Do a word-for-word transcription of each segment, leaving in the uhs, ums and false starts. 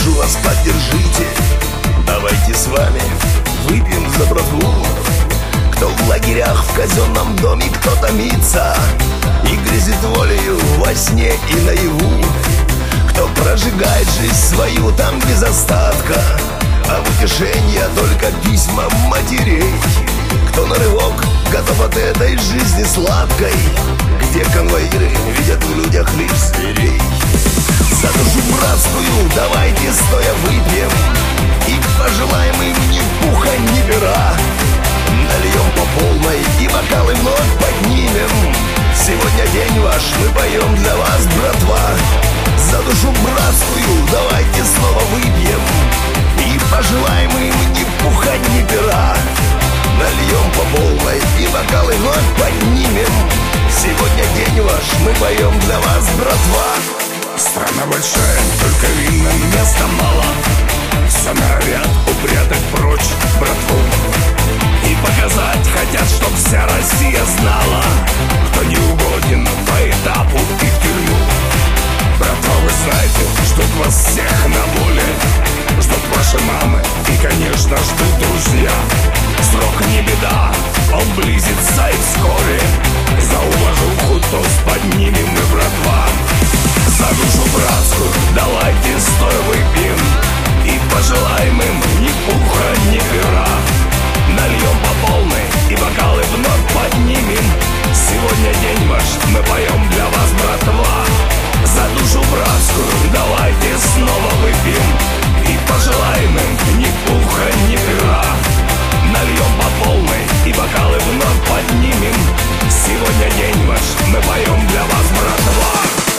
прошу вас, поддержите. Давайте с вами выпьем за братву. Кто в лагерях, в казенном доме, кто томится и грезит волею во сне и наяву. Кто прожигает жизнь свою там без остатка, а в утешение только письма матерей. Кто на рывок готов от этой жизни сладкой, где конвоиры видят в людях лишь зверей. За душу братскую давайте стоя выпьем и пожелаем им ни пуха, ни пера. Нальем по полной и бокалы вновь поднимем. Сегодня день ваш, мы поем для вас, братва. За душу братскую давайте снова выпьем и пожелаем им ни пуха, ни пера. Нальем по полной и бокалы вновь поднимем. Сегодня день ваш, мы поем для вас, братва. Страна большая, только винным места мало. Все норовят упрятать прочь братву и показать хотят, чтоб вся Россия знала, кто не угоден по этапу и в тюрьму. Братва, вы знаете, ждут вас всех на воле, ждут ваши мамы и, конечно, ждут друзья. Срок не беда, он близится и вскоре. За уважуху тост поднимем мы, братва. За душу братскую давайте стоя выпьем и пожелаем им ни пуха, ни пера. Нальем по полной и бокалы вновь поднимем. Сегодня день ваш, мы поем для вас, братва. За душу братскую давайте снова выпьем и пожелаем им ни пуха, ни пера. Нальем по полной и бокалы вновь поднимем. Сегодня день ваш, мы поем для вас, братва.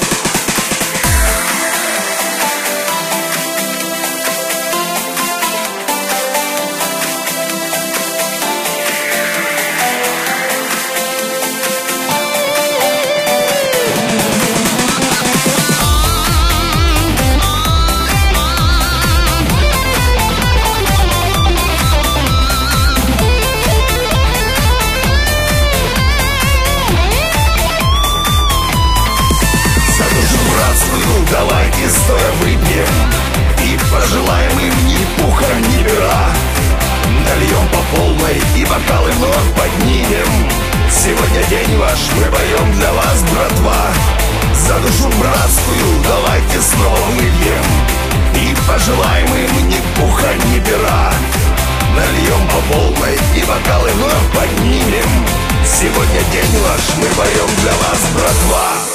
Давайте стоя выпьем и пожелаем им ни пуха, ни пера. Нальем по полной и бокалы вновь поднимем. Сегодня день ваш, мы поем для вас, братва. За душу братскую давайте снова выпьем и пожелаем им ни пуха, ни пера. Нальем по полной и бокалы вновь поднимем. Сегодня день ваш, мы поем для вас, братва.